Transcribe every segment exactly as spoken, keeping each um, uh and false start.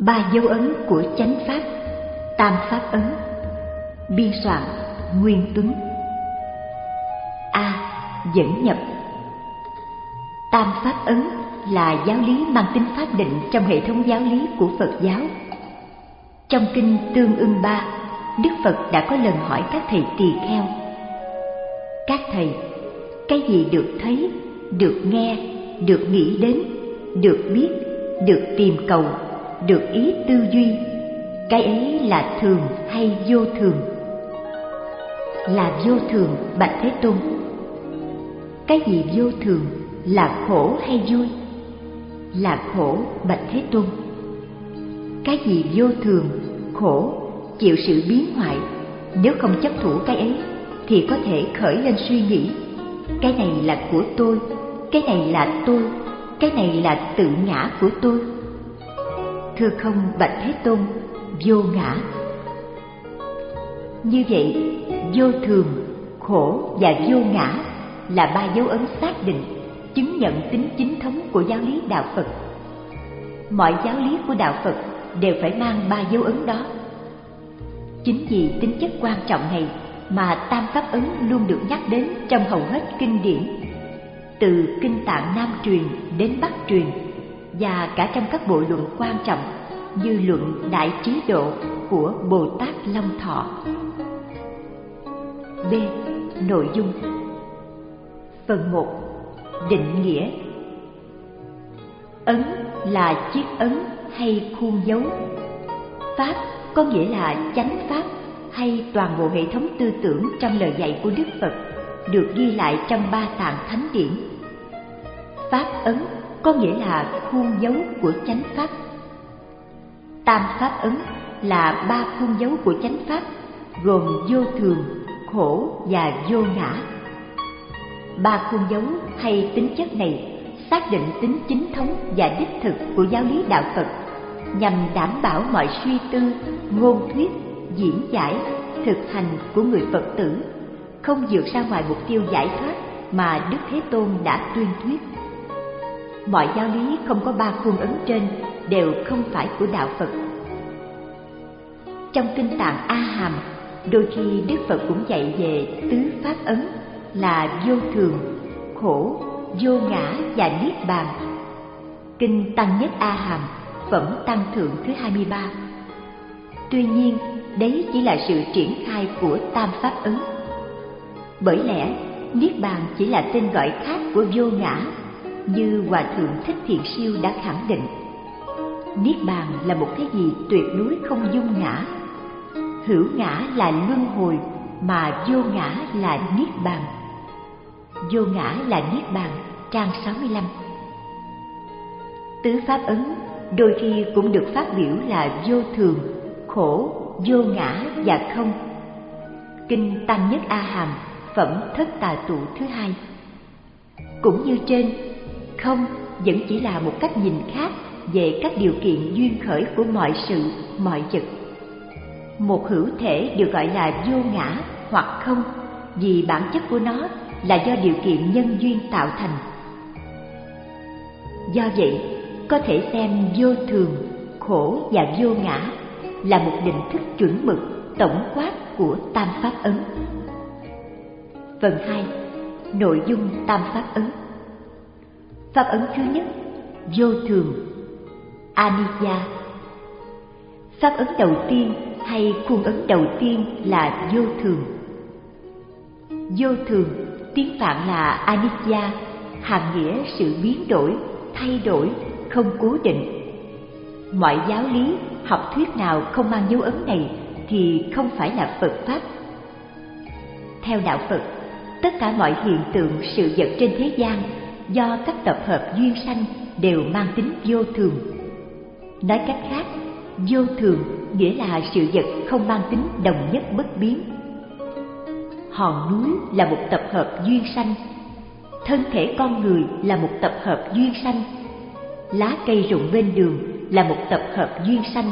Ba dấu ấn của chánh pháp, tam pháp ấn. Biên soạn Nguyên Tuấn. A. Dẫn nhập. Tam pháp ấn là giáo lý mang tính pháp định trong hệ thống giáo lý của Phật giáo. Trong kinh Tương Ưng Ba, Đức Phật đã có lần hỏi các thầy tỳ kheo: các thầy, cái gì được thấy, được nghe, được nghĩ đến, được biết, được tìm cầu, được ý tư duy, cái ấy là thường hay vô thường? Là vô thường, bạch Thế Tôn. Cái gì vô thường, là khổ hay vui? Là khổ, bạch Thế Tôn. Cái gì vô thường, khổ, chịu sự biến hoại, nếu không chấp thủ cái ấy thì có thể khởi lên suy nghĩ: cái này là của tôi, cái này là tôi, cái này là tự ngã của tôi. Thưa không, bạch Thế Tôn, vô ngã. Như vậy, vô thường, khổ và vô ngã là ba dấu ấn xác định, chứng nhận tính chính thống của giáo lý đạo Phật. Mọi giáo lý của đạo Phật đều phải mang ba dấu ấn đó. Chính vì tính chất quan trọng này mà tam pháp ấn luôn được nhắc đến trong hầu hết kinh điển, từ kinh Tạng Nam truyền đến Bắc truyền, và cả trong các bộ luận quan trọng như luận Đại Trí Độ của Bồ Tát Long Thọ. B. Nội dung. Phần một. Định nghĩa. Ấn là chiếc ấn hay khuôn dấu. Pháp có nghĩa là chánh pháp hay toàn bộ hệ thống tư tưởng trong lời dạy của Đức Phật được ghi lại trong ba tạng thánh điển. Pháp ấn có nghĩa là khuôn dấu của chánh pháp. Tam pháp ấn là ba khuôn dấu của chánh pháp, gồm vô thường, khổ và vô ngã. Ba khuôn dấu hay tính chất này xác định tính chính thống và đích thực của giáo lý đạo Phật, nhằm đảm bảo mọi suy tư, ngôn thuyết, diễn giải, thực hành của người Phật tử không vượt ra ngoài mục tiêu giải thoát mà Đức Thế Tôn đã tuyên thuyết. Mọi giáo lý không có ba khuôn ấn trên đều không phải của đạo Phật. Trong kinh Tạng A Hàm, đôi khi Đức Phật cũng dạy về tứ pháp ấn là vô thường, khổ, vô ngã và niết bàn. Kinh Tăng Nhất A Hàm, phẩm Tăng Thượng thứ hai mươi ba. Tuy nhiên, đấy chỉ là sự triển khai của tam pháp ấn. Bởi lẽ, niết bàn chỉ là tên gọi khác của vô ngã, như Hòa Thượng Thích Thiện Siêu đã khẳng định. Niết bàn là một cái gì tuyệt đối không dung ngã. Hữu ngã là luân hồi, mà vô ngã là niết bàn. Vô ngã là niết bàn, trang sáu mươi lăm. Tứ pháp ấn đôi khi cũng được phát biểu là vô thường, khổ, vô ngã và không. Kinh Tăng Nhất A Hàm, phẩm Thất Tà Tụ thứ hai. Cũng như trên, không vẫn chỉ là một cách nhìn khác về các điều kiện duyên khởi của mọi sự, mọi vật. Một hữu thể được gọi là vô ngã hoặc không vì bản chất của nó là do điều kiện nhân duyên tạo thành. Do vậy, có thể xem vô thường, khổ và vô ngã là một định thức chuẩn mực tổng quát của tam pháp ấn. Phần hai. Nội dung tam pháp ấn. Pháp ấn thứ nhất, vô thường, anicca. Pháp ấn đầu tiên hay khuôn ấn đầu tiên là vô thường. Vô thường, tiếng Phạn là anicca, hàm nghĩa sự biến đổi, thay đổi, không cố định. Mọi giáo lý, học thuyết nào không mang dấu ấn này thì không phải là Phật Pháp. Theo đạo Phật, tất cả mọi hiện tượng sự vật trên thế gian do các tập hợp duyên sanh đều mang tính vô thường. Nói cách khác, vô thường nghĩa là sự vật không mang tính đồng nhất bất biến. Hòn núi là một tập hợp duyên sanh, thân thể con người là một tập hợp duyên sanh, lá cây rụng bên đường là một tập hợp duyên sanh.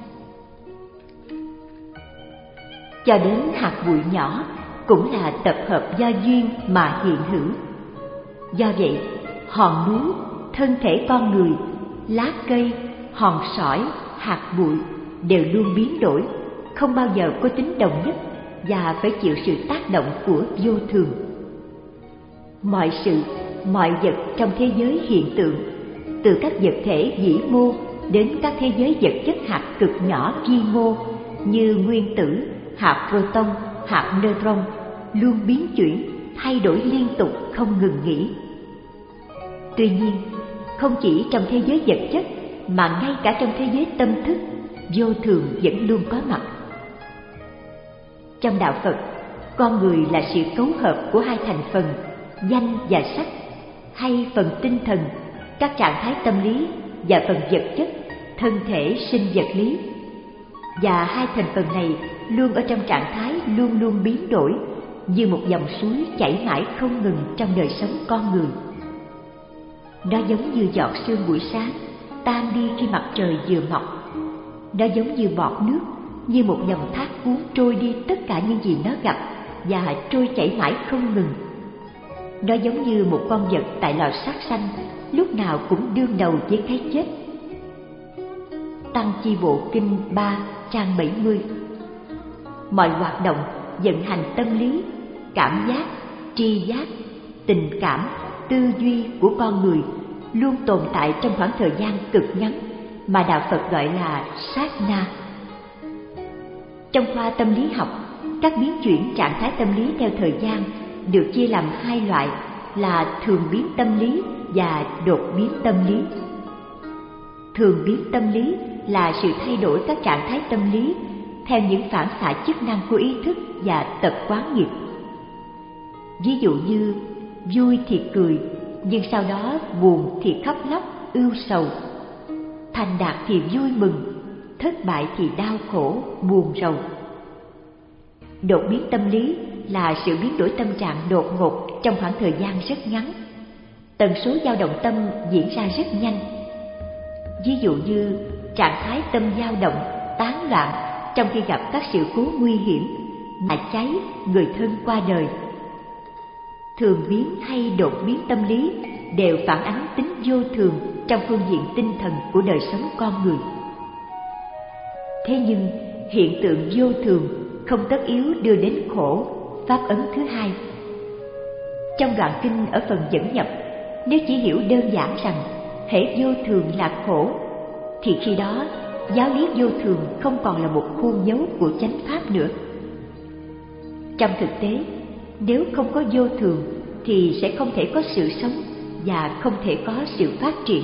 Cho đến hạt bụi nhỏ cũng là tập hợp do duyên mà hiện hữu. Do vậy, hòn núi, thân thể con người, lá cây, hòn sỏi hạt bụi đều luôn biến đổi, không bao giờ có tính đồng nhất và phải chịu sự tác động của vô thường. Mọi sự, mọi vật trong thế giới hiện tượng, từ các vật thể vĩ mô đến các thế giới vật chất hạt cực nhỏ vi mô như nguyên tử, hạt proton, hạt neutron, luôn biến chuyển, thay đổi liên tục không ngừng nghỉ. Tuy nhiên, không chỉ trong thế giới vật chất mà ngay cả trong thế giới tâm thức, vô thường vẫn luôn có mặt. Trong đạo Phật, con người là sự cấu hợp của hai thành phần danh và sắc, hay phần tinh thần, các trạng thái tâm lý, và phần vật chất, thân thể sinh vật lý. Và hai thành phần này luôn ở trong trạng thái luôn luôn biến đổi, như một dòng suối chảy mãi không ngừng trong đời sống con người. Nó giống như giọt sương buổi sáng, tan đi khi mặt trời vừa mọc. Nó giống như bọt nước, như một dòng thác cuốn trôi đi tất cả những gì nó gặp và trôi chảy mãi không ngừng. Nó giống như một con vật tại lò sát sanh, lúc nào cũng đương đầu với cái chết. Tăng Chi Bộ Kinh ba trang bảy mươi. Mọi hoạt động, vận hành tâm lý, cảm giác, tri giác, tình cảm, tư duy của con người luôn tồn tại trong khoảng thời gian cực ngắn mà đạo Phật gọi là sát na. Trong khoa tâm lý học, các biến chuyển trạng thái tâm lý theo thời gian được chia làm hai loại là thường biến tâm lý và đột biến tâm lý. Thường biến tâm lý là sự thay đổi các trạng thái tâm lý theo những phản xạ chức năng của ý thức và tập quán nghiệp. Ví dụ như vui thì cười, nhưng sau đó buồn thì khóc lóc, ưu sầu. Thành đạt thì vui mừng, thất bại thì đau khổ, buồn rầu. Đột biến tâm lý là sự biến đổi tâm trạng đột ngột trong khoảng thời gian rất ngắn. Tần số dao động tâm diễn ra rất nhanh. Ví dụ như trạng thái tâm dao động, tán loạn trong khi gặp các sự cố nguy hiểm, nhà cháy, người thân qua đời. Thường biến hay đột biến tâm lý đều phản ánh tính vô thường trong phương diện tinh thần của đời sống con người. Thế nhưng hiện tượng vô thường không tất yếu đưa đến khổ, pháp ấn thứ hai. Trong đoạn kinh ở phần dẫn nhập, nếu chỉ hiểu đơn giản rằng hễ vô thường là khổ, thì khi đó giáo lý vô thường không còn là một khuôn dấu của chánh pháp nữa. Trong thực tế, nếu không có vô thường thì sẽ không thể có sự sống và không thể có sự phát triển.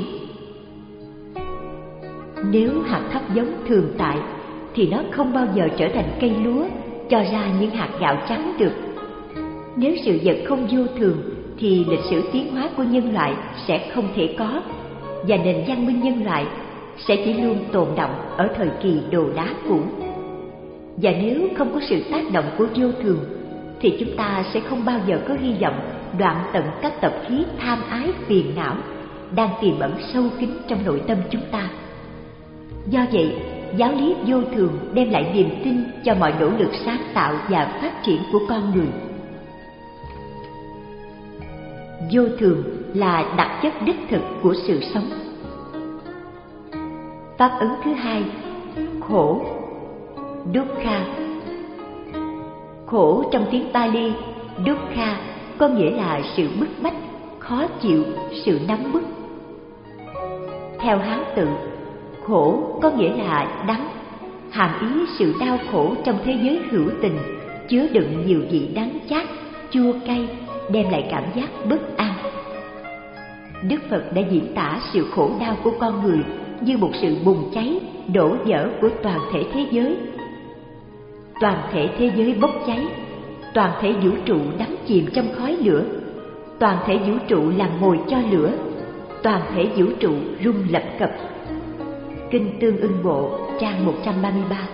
Nếu hạt thóc giống thường tại thì nó không bao giờ trở thành cây lúa cho ra những hạt gạo trắng được. Nếu sự vật không vô thường thì lịch sử tiến hóa của nhân loại sẽ không thể có, và nền văn minh nhân loại sẽ chỉ luôn tồn đọng ở thời kỳ đồ đá cũ. Và nếu không có sự tác động của vô thường thì chúng ta sẽ không bao giờ có hy vọng đoạn tận các tập khí tham ái phiền não đang tiềm ẩn sâu kín trong nội tâm chúng ta. Do vậy, giáo lý vô thường đem lại niềm tin cho mọi nỗ lực sáng tạo và phát triển của con người. Vô thường là đặc chất đích thực của sự sống. Pháp ấn thứ hai, khổ, dukkha. Khổ trong tiếng Pali, dukkha có nghĩa là sự bức bách, khó chịu, sự nóng bức. Theo Hán tự, khổ có nghĩa là đắng, hàm ý sự đau khổ trong thế giới hữu tình, chứa đựng nhiều vị đắng chát, chua cay, đem lại cảm giác bất an. Đức Phật đã diễn tả sự khổ đau của con người như một sự bùng cháy, đổ vỡ của toàn thể thế giới. Toàn thể thế giới bốc cháy, toàn thể vũ trụ đắm chìm trong khói lửa, toàn thể vũ trụ là mồi cho lửa, toàn thể vũ trụ rung lập cập. Kinh Tương Ưng Bộ, trang một trăm ba mươi ba.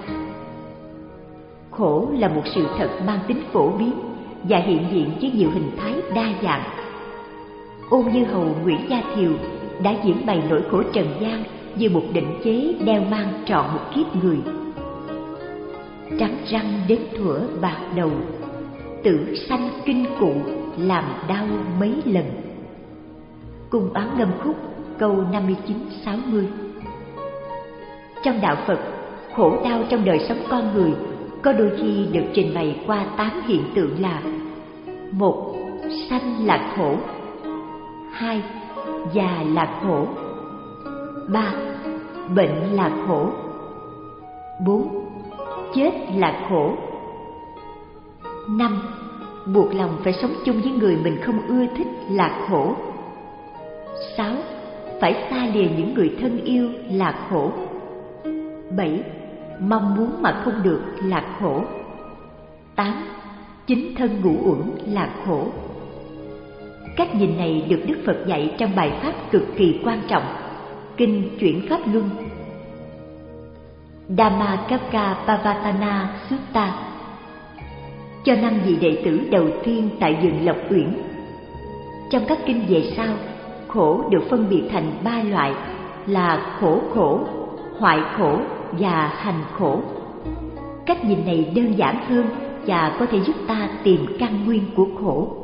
Khổ là một sự thật mang tính phổ biến và hiện diện với nhiều hình thái đa dạng. Ôn Như Hầu Nguyễn Gia Thiều đã diễn bày nỗi khổ trần gian như một định chế đeo mang trọn một kiếp người. Trắng răng đến thuở bạc đầu, tử sanh kinh cụ làm đau mấy lần. Cung Án Ngâm Khúc câu năm mươi chín sáu mươi. Trong đạo Phật, khổ đau trong đời sống con người có đôi khi được trình bày qua tám hiện tượng là: một, sanh là khổ; hai, già là khổ; ba, bệnh là khổ; bốn, chết là khổ; năm, buộc lòng phải sống chung với người mình không ưa thích là khổ; sáu, phải xa lìa những người thân yêu là khổ; bảy, mong muốn mà không được là khổ; tám, chính thân ngủ uẩn là khổ. Cách nhìn này được Đức Phật dạy trong bài pháp cực kỳ quan trọng, Kinh Chuyển Pháp Luân, Dhammacakkappavattana Sutta, cho năm vị đệ tử đầu tiên tại vườn Lộc Uyển. Trong các kinh về sau, khổ được phân biệt thành ba loại là khổ khổ, hoại khổ và hành khổ. Cách nhìn này đơn giản hơn và có thể giúp ta tìm căn nguyên của khổ.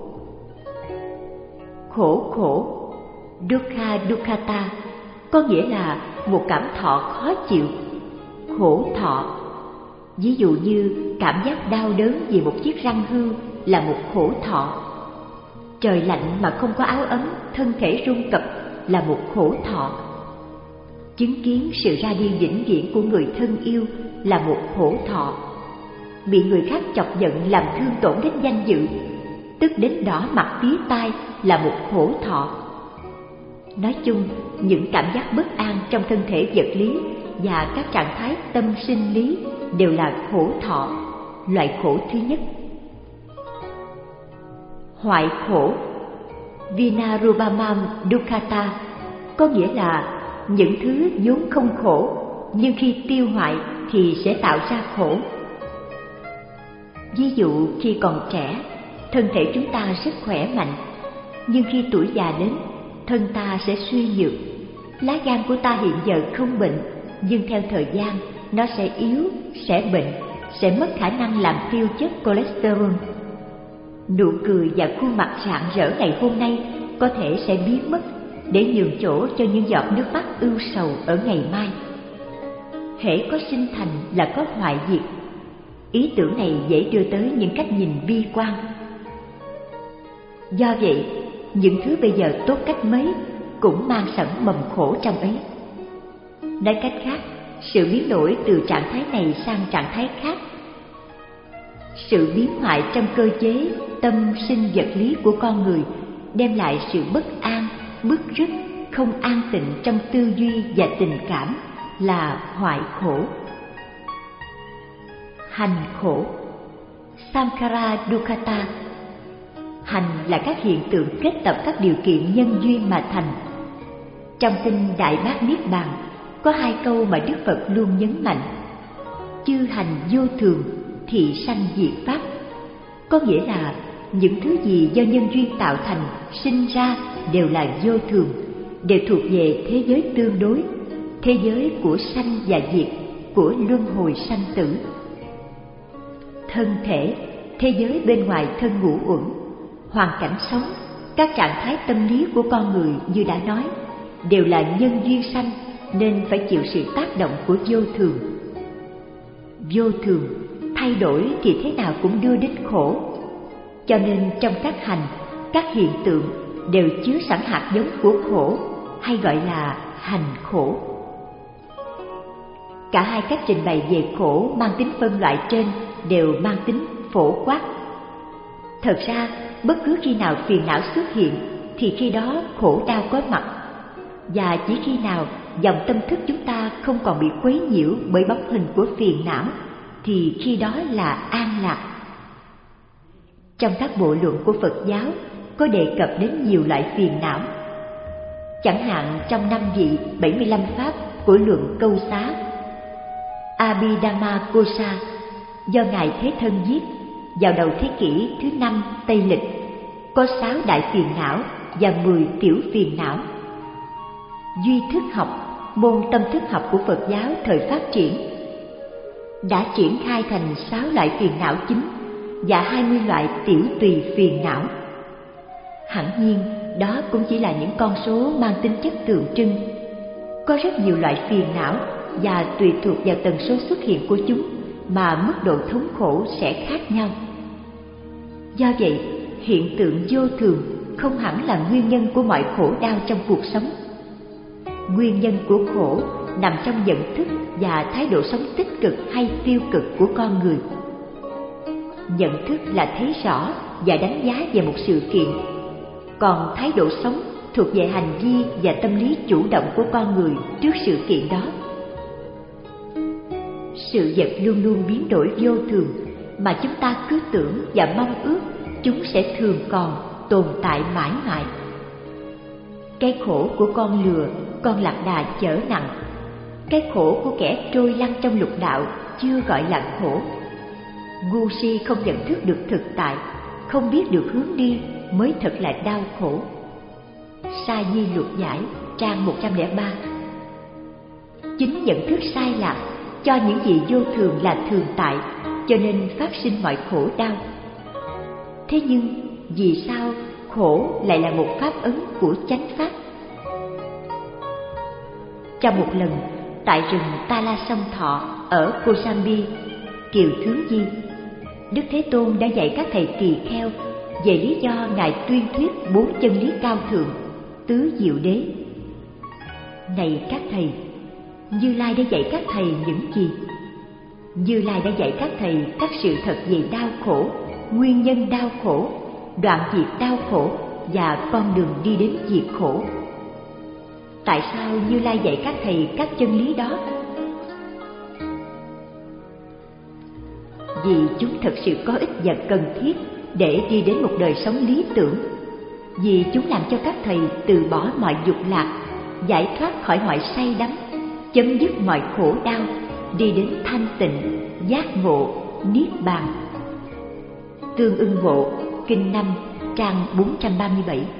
Khổ khổ, dukkha dukkhata, có nghĩa là một cảm thọ khó chịu, khổ thọ. Ví dụ như cảm giác đau đớn vì một chiếc răng hư là một khổ thọ. Trời lạnh mà không có áo ấm, thân thể run cập là một khổ thọ. Chứng kiến sự ra đi vĩnh viễn của người thân yêu là một khổ thọ. Bị người khác chọc giận làm thương tổn đến danh dự, tức đến đỏ mặt tía tai là một khổ thọ. Nói chung, những cảm giác bất an trong thân thể vật lý và các trạng thái tâm sinh lý đều là khổ thọ, loại khổ thứ nhất. Hoại khổ, vinarubamam dukkhata, có nghĩa là những thứ vốn không khổ nhưng khi tiêu hoại thì sẽ tạo ra khổ. Ví dụ khi còn trẻ, thân thể chúng ta rất khỏe mạnh, nhưng khi tuổi già đến, thân ta sẽ suy nhược. Lá gan của ta hiện giờ không bệnh, nhưng theo thời gian nó sẽ yếu, sẽ bệnh, sẽ mất khả năng làm tiêu chất cholesterol. Nụ cười và khuôn mặt rạng rỡ ngày hôm nay có thể sẽ biến mất để nhường chỗ cho những giọt nước mắt ưu sầu ở ngày mai. Hễ có sinh thành là có hoại diệt. Ý tưởng này dễ đưa tới những cách nhìn bi quan. Do vậy, những thứ bây giờ tốt cách mấy cũng mang sẵn mầm khổ trong ấy. Nói cách khác, sự biến đổi từ trạng thái này sang trạng thái khác, sự biến hoại trong cơ chế tâm sinh vật lý của con người đem lại sự bất an, bứt rứt, không an tịnh trong tư duy và tình cảm là hoại khổ. Hành khổ, samkhara dukkhata. Hành là các hiện tượng kết tập các điều kiện nhân duyên mà thành. Trong kinh Đại Bát Niết Bàn có hai câu mà Đức Phật luôn nhấn mạnh: chư hành vô thường, thị sanh diệt pháp. Có nghĩa là những thứ gì do nhân duyên tạo thành, sinh ra đều là vô thường, đều thuộc về thế giới tương đối, thế giới của sanh và diệt, của luân hồi sanh tử. Thân thể, thế giới bên ngoài thân ngũ uẩn, hoàn cảnh sống, các trạng thái tâm lý của con người như đã nói, đều là nhân duyên sanh nên phải chịu sự tác động của vô thường. Vô thường, thay đổi thì thế nào cũng đưa đến khổ. Cho nên trong các hành, các hiện tượng đều chứa sẵn hạt giống của khổ, hay gọi là hành khổ. Cả hai cách trình bày về khổ mang tính phân loại trên đều mang tính phổ quát. Thật ra, bất cứ khi nào phiền não xuất hiện thì khi đó khổ đau có mặt, và chỉ khi nào dòng tâm thức chúng ta không còn bị quấy nhiễu bởi bóng hình của phiền não thì khi đó là an lạc. Trong các bộ luận của Phật giáo có đề cập đến nhiều loại phiền não. Chẳng hạn trong năm vị bảy mươi lăm pháp của luận Câu Xá, Abhidhamma Kosa do Ngài Thế Thân viết vào đầu thế kỷ thứ năm Tây Lịch, có sáu đại phiền não và mười tiểu phiền não. Duy thức học, môn tâm thức học của Phật giáo thời phát triển, đã triển khai thành sáu loại phiền não chính và hai mươi loại tiểu tùy phiền não. Hẳn nhiên, đó cũng chỉ là những con số mang tính chất tượng trưng. Có rất nhiều loại phiền não và tùy thuộc vào tần số xuất hiện của chúng mà mức độ thống khổ sẽ khác nhau. Do vậy, hiện tượng vô thường không hẳn là nguyên nhân của mọi khổ đau trong cuộc sống. Nguyên nhân của khổ nằm trong nhận thức và thái độ sống tích cực hay tiêu cực của con người. Nhận thức là thấy rõ và đánh giá về một sự kiện, còn thái độ sống thuộc về hành vi và tâm lý chủ động của con người trước sự kiện đó. Sự vật luôn luôn biến đổi vô thường, mà chúng ta cứ tưởng và mong ước chúng sẽ thường còn, tồn tại mãi mãi. Cái khổ của con lừa, con lạc đà chở nặng. Cái khổ của kẻ trôi lăn trong lục đạo chưa gọi là khổ. Ngu si không nhận thức được thực tại, không biết được hướng đi mới thật là đau khổ. Sa Di Luật Giải, trang một trăm lẻ ba. Chính nhận thức sai lạc cho những gì vô thường là thường tại, cho nên phát sinh mọi khổ đau. Thế nhưng vì sao khổ lại là một pháp ấn của chánh pháp? Trong một lần, tại rừng Ta La Song Thọ ở Kosambi, Kiều Thứ Di, Đức Thế Tôn đã dạy các thầy tỳ kheo về lý do Ngài tuyên thuyết bốn chân lý cao thượng, tứ diệu đế. Này các thầy, Như Lai đã dạy các thầy những gì? Như Lai đã dạy các thầy các sự thật về đau khổ, nguyên nhân đau khổ, đoạn diệt đau khổ và con đường đi đến diệt khổ. Tại sao Như Lai dạy các thầy các chân lý đó? Vì chúng thật sự có ích và cần thiết để đi đến một đời sống lý tưởng. Vì chúng làm cho các thầy từ bỏ mọi dục lạc, giải thoát khỏi mọi say đắm, chấm dứt mọi khổ đau, đi đến thanh tịnh, giác ngộ, niết bàn. Tương Ưng Bộ, Kinh năm, trang bốn trăm ba mươi bảy.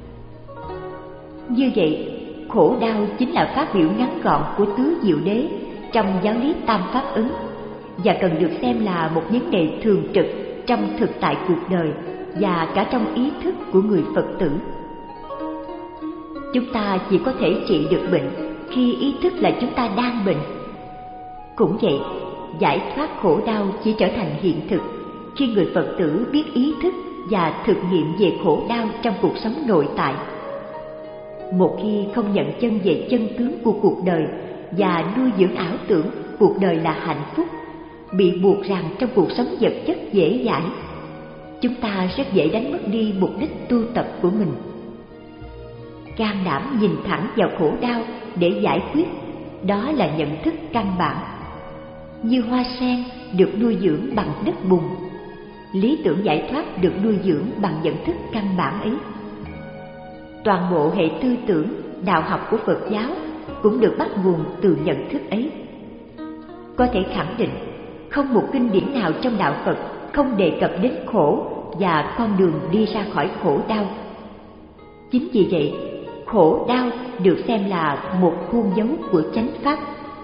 Như vậy, khổ đau chính là phát biểu ngắn gọn của tứ diệu đế trong giáo lý tam pháp ấn, và cần được xem là một vấn đề thường trực trong thực tại cuộc đời và cả trong ý thức của người Phật tử. Chúng ta chỉ có thể trị được bệnh khi ý thức là chúng ta đang bệnh. Cũng vậy, giải thoát khổ đau chỉ trở thành hiện thực khi người Phật tử biết ý thức và thực nghiệm về khổ đau trong cuộc sống nội tại. Một khi không nhận chân về chân tướng của cuộc đời và nuôi dưỡng ảo tưởng cuộc đời là hạnh phúc, bị buộc ràng trong cuộc sống vật chất dễ dãi, chúng ta rất dễ đánh mất đi mục đích tu tập của mình. Can đảm nhìn thẳng vào khổ đau để giải quyết, đó là nhận thức căn bản. Như hoa sen được nuôi dưỡng bằng đất bùn, lý tưởng giải thoát được nuôi dưỡng bằng nhận thức căn bản ấy. Toàn bộ hệ tư tưởng, đạo học của Phật giáo cũng được bắt nguồn từ nhận thức ấy. Có thể khẳng định, không một kinh điển nào trong đạo Phật không đề cập đến khổ và con đường đi ra khỏi khổ đau. Chính vì vậy, khổ đau được xem là một khuôn dấu của chánh pháp.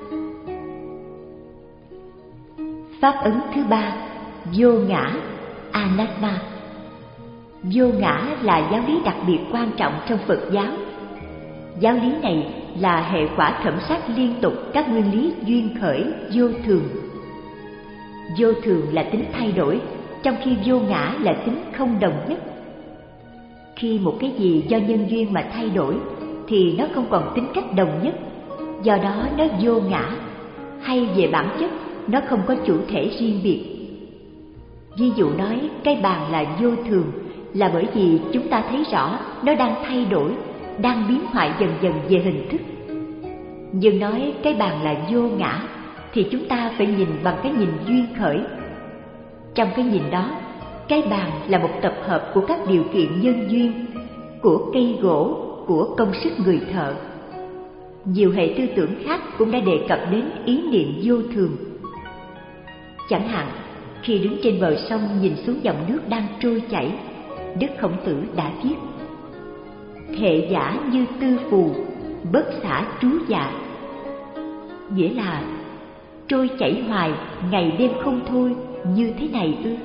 Pháp ấn thứ ba, vô ngã, anatta. Vô ngã là giáo lý đặc biệt quan trọng trong Phật giáo. Giáo lý này là hệ quả thẩm sát liên tục các nguyên lý duyên khởi vô thường. Vô thường là tính thay đổi, trong khi vô ngã là tính không đồng nhất. Khi một cái gì do nhân duyên mà thay đổi thì nó không còn tính cách đồng nhất, do đó nó vô ngã, hay về bản chất nó không có chủ thể riêng biệt. Ví dụ nói cái bàn là vô thường là bởi vì chúng ta thấy rõ nó đang thay đổi, đang biến hoại dần dần về hình thức. Nhưng nói cái bàn là vô ngã thì chúng ta phải nhìn bằng cái nhìn duyên khởi. Trong cái nhìn đó, cái bàn là một tập hợp của các điều kiện nhân duyên, của cây gỗ, của công sức người thợ. Nhiều hệ tư tưởng khác cũng đã đề cập đến ý niệm vô thường. Chẳng hạn, khi đứng trên bờ sông nhìn xuống dòng nước đang trôi chảy, Đức Khổng Tử đã viết: Thệ giả như tư phù, bất xả trú dạ. Nghĩa là trôi chảy hoài, ngày đêm không thôi, như thế này ư?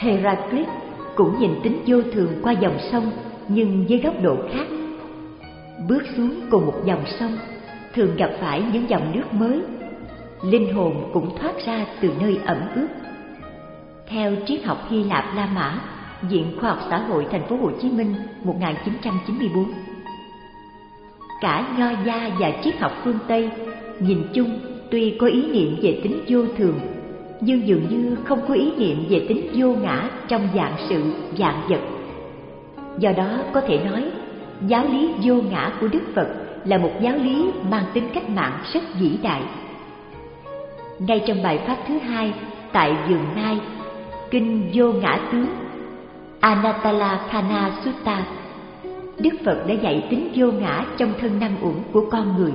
Heraclit cũng nhìn tính vô thường qua dòng sông, nhưng với góc độ khác. Bước xuống cùng một dòng sông, thường gặp phải những dòng nước mới. Linh hồn cũng thoát ra từ nơi ẩm ướt. Theo triết học Hy Lạp La Mã, Viện Khoa học Xã hội Thành phố Hồ Chí Minh một nghìn chín trăm chín mươi tư, cả Nho gia và triết học phương Tây nhìn chung tuy có ý niệm về tính vô thường, nhưng dường như không có ý niệm về tính vô ngã trong vạn sự vạn vật. Do đó có thể nói, giáo lý vô ngã của Đức Phật là một giáo lý mang tính cách mạng rất vĩ đại. Ngay trong bài pháp thứ hai tại vườn Nai, kinh Vô Ngã Tướng Anatalakkhana Sutta, Đức Phật đã dạy tính vô ngã trong thân năm uẩn của con người.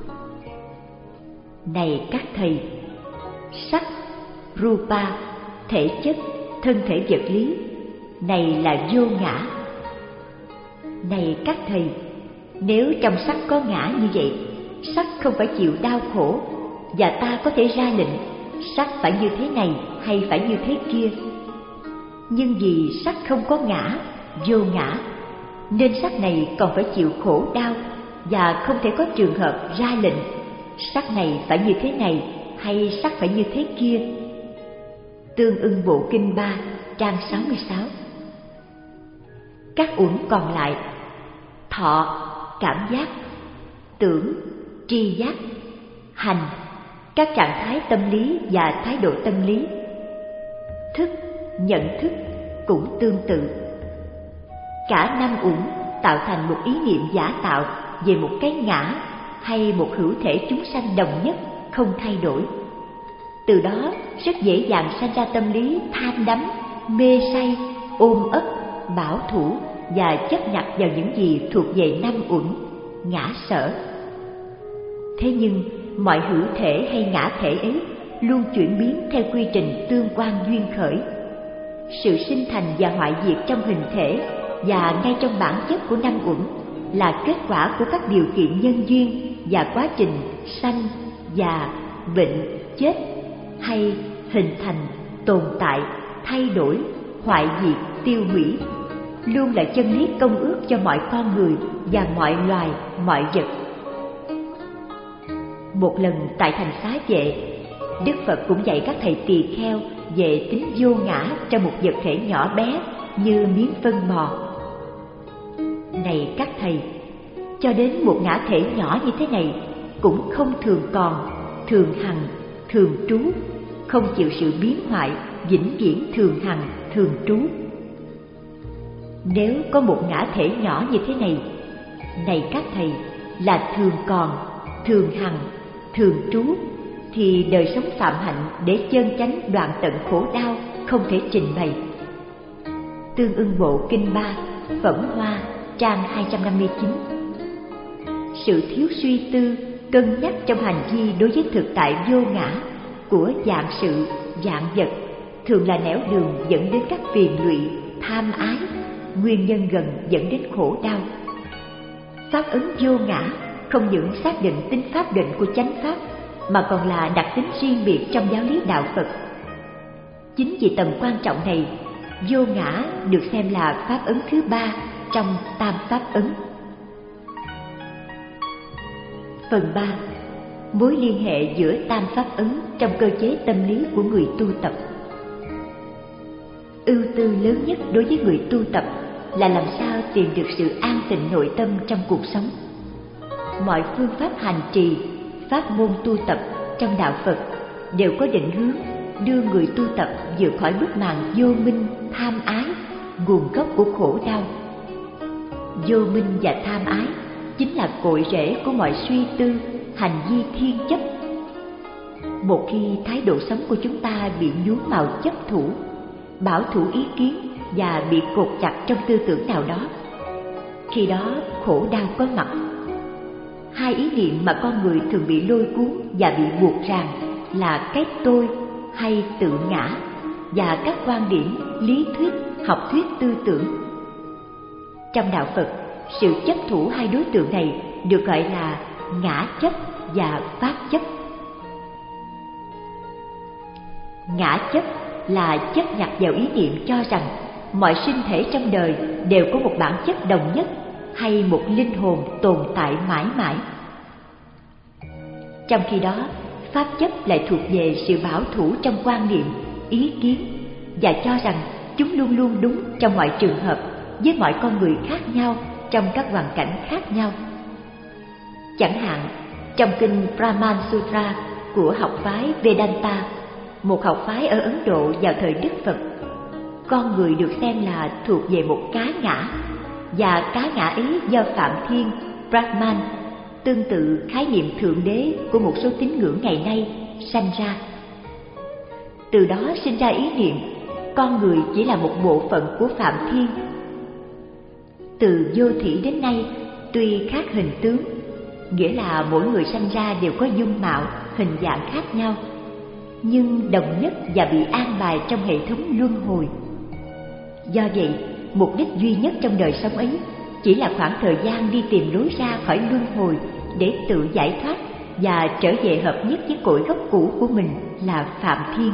Này các thầy, sắc, rupa, thể chất, thân thể vật lý, này là vô ngã. Này các thầy, nếu trong sắc có ngã như vậy, sắc không phải chịu đau khổ, và ta có thể ra lệnh sắc phải như thế này hay phải như thế kia. Nhưng vì sắc không có ngã, vô ngã, nên sắc này còn phải chịu khổ đau, và không thể có trường hợp ra lệnh sắc này phải như thế này hay sắc phải như thế kia. Tương ưng bộ kinh ba, trang sáu mươi sáu. Các uẩn còn lại, thọ, cảm giác, tưởng, tri giác, hành, các trạng thái tâm lý và thái độ tâm lý, thức, nhận thức cũng tương tự. Cả năm uẩn tạo thành một ý niệm giả tạo về một cái ngã hay một hữu thể chúng sanh đồng nhất không thay đổi. Từ đó rất dễ dàng sanh ra tâm lý tham đắm, mê say, ôm ấp, bảo thủ và chấp nhặt vào những gì thuộc về năm uẩn, ngã sở. Thế nhưng mọi hữu thể hay ngã thể ấy luôn chuyển biến theo quy trình tương quan duyên khởi. Sự sinh thành và hoại diệt trong hình thể và ngay trong bản chất của năm uẩn là kết quả của các điều kiện nhân duyên và quá trình sanh, già, bệnh, chết hay hình thành, tồn tại, thay đổi, hoại diệt, tiêu hủy, luôn là chân lý công ước cho mọi con người và mọi loài, mọi vật. Một lần tại thành Xá Vệ, Đức Phật cũng dạy các thầy tỳ kheo về tính vô ngã trong một vật thể nhỏ bé như miếng phân bò. Này các thầy, cho đến một ngã thể nhỏ như thế này cũng không thường còn, thường hằng, thường trú, không chịu sự biến hoại, vĩnh viễn thường hằng, thường trú. Nếu có một ngã thể nhỏ như thế này, này các thầy, là thường còn, thường hằng, thường trú, thì đời sống phạm hạnh để chân chánh đoạn tận khổ đau không thể trình bày. Tương ưng bộ kinh ba, phẩm hoa, trang hai trăm năm mươi chín. Sự thiếu suy tư, cân nhắc trong hành vi đối với thực tại vô ngã của vạn sự, vạn vật thường là nẻo đường dẫn đến các phiền lụy, tham ái, nguyên nhân gần dẫn đến khổ đau. Pháp ấn vô ngã không những xác định tính pháp định của chánh pháp, mà còn là đặc tính riêng biệt trong giáo lý đạo Phật. Chính vì tầm quan trọng này, vô ngã được xem là pháp ấn thứ ba trong tam pháp ấn. Phần ba. Mối liên hệ giữa tam pháp ấn trong cơ chế tâm lý của người tu tập. Ưu tư lớn nhất đối với người tu tập là làm sao tìm được sự an tịnh nội tâm trong cuộc sống. Mọi phương pháp hành trì, pháp môn tu tập trong đạo Phật đều có định hướng đưa người tu tập vượt khỏi bức màn vô minh, tham ái, nguồn gốc của khổ đau. Vô minh và tham ái chính là cội rễ của mọi suy tư, hành vi thiên chấp. Một khi thái độ sống của chúng ta bị nhuốm màu chấp thủ, bảo thủ ý kiến và bị cột chặt trong tư tưởng nào đó, khi đó khổ đau có mặt. Hai ý niệm mà con người thường bị lôi cuốn và bị buộc ràng là cái tôi hay tự ngã và các quan điểm, lý thuyết, học thuyết tư tưởng. Trong đạo Phật, sự chấp thủ hai đối tượng này được gọi là ngã chấp và pháp chấp. Ngã chấp là chấp nhặt vào ý niệm cho rằng mọi sinh thể trong đời đều có một bản chất đồng nhất hay một linh hồn tồn tại mãi mãi. Trong khi đó, pháp chấp lại thuộc về sự bảo thủ trong quan niệm, ý kiến và cho rằng chúng luôn luôn đúng trong mọi trường hợp, với mọi con người khác nhau, trong các hoàn cảnh khác nhau. Chẳng hạn, trong kinh Brahman Sutra của học phái Vedanta, một học phái ở Ấn Độ vào thời Đức Phật, con người được xem là thuộc về một cá ngã, và cá ngã ấy do Phạm Thiên, Brahman, tương tự khái niệm thượng đế của một số tín ngưỡng ngày nay, sanh ra. Từ đó sinh ra ý niệm con người chỉ là một bộ phận của Phạm Thiên. Từ vô thủy đến nay, tuy khác hình tướng, nghĩa là mỗi người sanh ra đều có dung mạo, hình dạng khác nhau, nhưng đồng nhất và bị an bài trong hệ thống luân hồi. Do vậy, mục đích duy nhất trong đời sống ấy chỉ là khoảng thời gian đi tìm lối ra khỏi luân hồi để tự giải thoát và trở về hợp nhất với cội gốc cũ của mình là Phạm Thiên.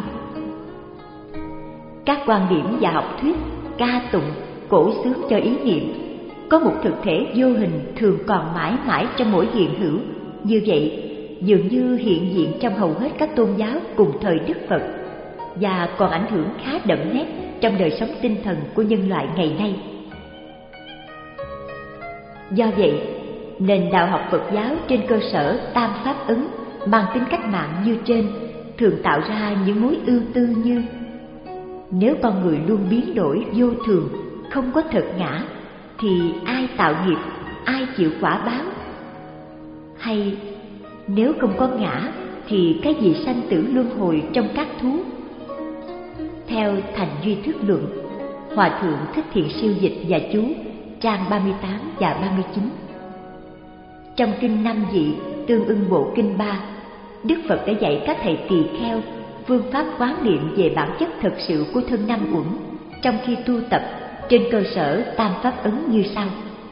Các quan điểm và học thuyết ca tụng, cổ xướng cho ý niệm có một thực thể vô hình thường còn mãi mãi trong mỗi hiện hữu, như vậy dường như hiện diện trong hầu hết các tôn giáo cùng thời Đức Phật, và còn ảnh hưởng khá đậm nét trong đời sống tinh thần của nhân loại ngày nay. Do vậy, nền đạo học Phật giáo trên cơ sở tam pháp ấn mang tính cách mạng như trên thường tạo ra những mối ưu tư như: nếu con người luôn biến đổi vô thường, không có thật ngã, thì ai tạo nghiệp, ai chịu quả báo? Hay nếu không có ngã, thì cái gì sanh tử luân hồi trong các thú? Theo Thành Duy Thức Luận, Hòa Thượng Thích Thiện Siêu Dịch và chú, trang ba mươi tám và ba mươi chín. Trong kinh Năm Vị tương ưng bộ kinh ba, Đức Phật đã dạy các thầy tỳ kheo phương pháp quán niệm về bản chất thực sự của thân năm uẩn trong khi tu tập trên cơ sở tam pháp ấn như sau: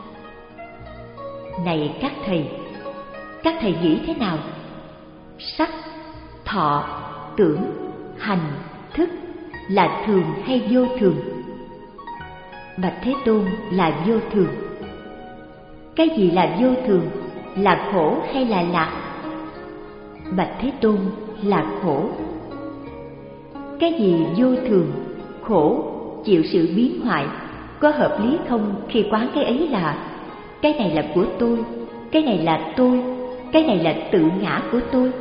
này các thầy, các thầy nghĩ thế nào? Sắc, thọ, tưởng, hành, thức là thường hay vô thường? Bạch Thế Tôn, là vô thường. Cái gì là vô thường? Là khổ hay là lạc? Bạch Thế Tôn, là khổ. Cái gì vô thường, khổ, chịu sự biến hoại, có hợp lý không khi quán cái ấy là cái này là của tôi, cái này là tôi, cái này là tự ngã của tôi?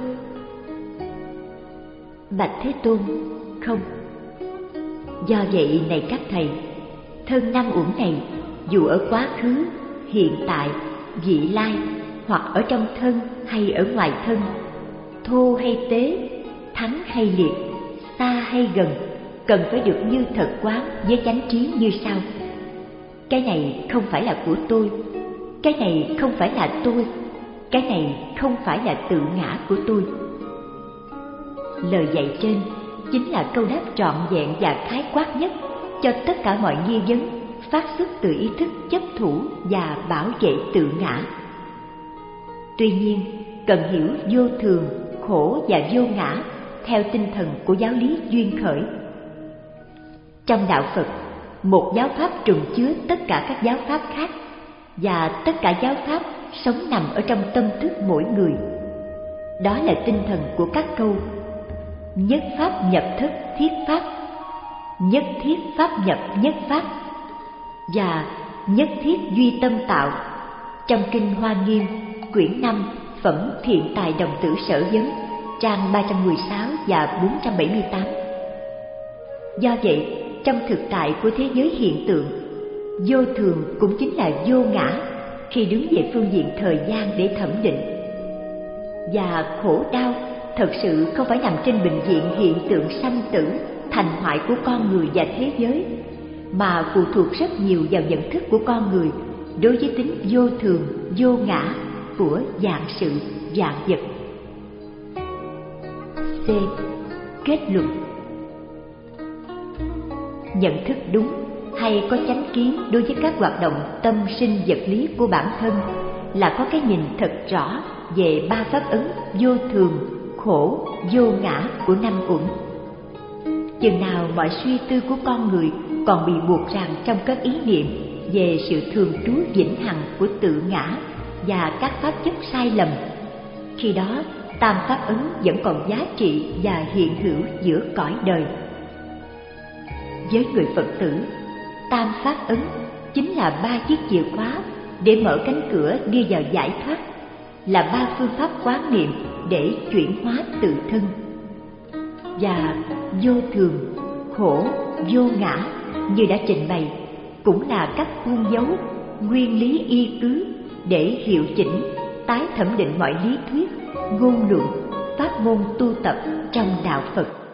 Bạch Thế Tôn, không. Do vậy này các thầy, thân năm uẩn này dù ở quá khứ, hiện tại, vị lai, hoặc ở trong thân hay ở ngoài thân, thô hay tế, thắng hay liệt, xa hay gần, cần phải được như thật quán với chánh trí như sau: cái này không phải là của tôi, cái này không phải là tôi, cái này không phải là tự ngã của tôi. Lời dạy trên chính là câu đáp trọn vẹn và khái quát nhất cho tất cả mọi nghi vấn phát xuất từ ý thức chấp thủ và bảo vệ tự ngã. Tuy nhiên, cần hiểu vô thường, khổ và vô ngã theo tinh thần của giáo lý duyên khởi. Trong đạo Phật, một giáo pháp trùng chứa tất cả các giáo pháp khác, và tất cả giáo pháp sống nằm ở trong tâm thức mỗi người. Đó là tinh thần của các câu nhất pháp nhập thất thiết pháp, nhất thiết pháp nhập nhất pháp, và nhất thiết duy tâm tạo trong kinh Hoa Nghiêm quyển năm Phẩm Thiện Tài Đồng Tử Sở Vấn, trang ba trăm mười sáu và bốn trăm bảy mươi tám. Do vậy, trong thực tại của thế giới hiện tượng, vô thường cũng chính là vô ngã khi đứng về phương diện thời gian để thẩm định. Và khổ đau thật sự không phải nằm trên bệnh viện hiện tượng sanh tử, thành hoại của con người và thế giới, mà phụ thuộc rất nhiều vào nhận thức của con người đối với tính vô thường, vô ngã của vạn sự, vạn vật. C. Kết luận. Nhận thức đúng hay có chánh kiến đối với các hoạt động tâm sinh vật lý của bản thân là có cái nhìn thật rõ về ba pháp ấn vô thường, khổ, vô ngã của năm uẩn. Chừng nào mọi suy tư của con người còn bị buộc ràng trong các ý niệm, về sự thường trú vĩnh hằng của tự ngã và các pháp chất sai lầm, khi đó tam pháp ấn vẫn còn giá trị và hiện hữu giữa cõi đời. Với người Phật tử, tam pháp ấn chính là ba chiếc chìa khóa để mở cánh cửa đi vào giải thoát, là ba phương pháp quán niệm để chuyển hóa tự thân. Và vô thường, khổ, vô ngã như đã trình bày cũng là các khuôn dấu, nguyên lý y cứ để hiệu chỉnh, tái thẩm định mọi lý thuyết, ngôn luận, pháp môn tu tập trong đạo Phật.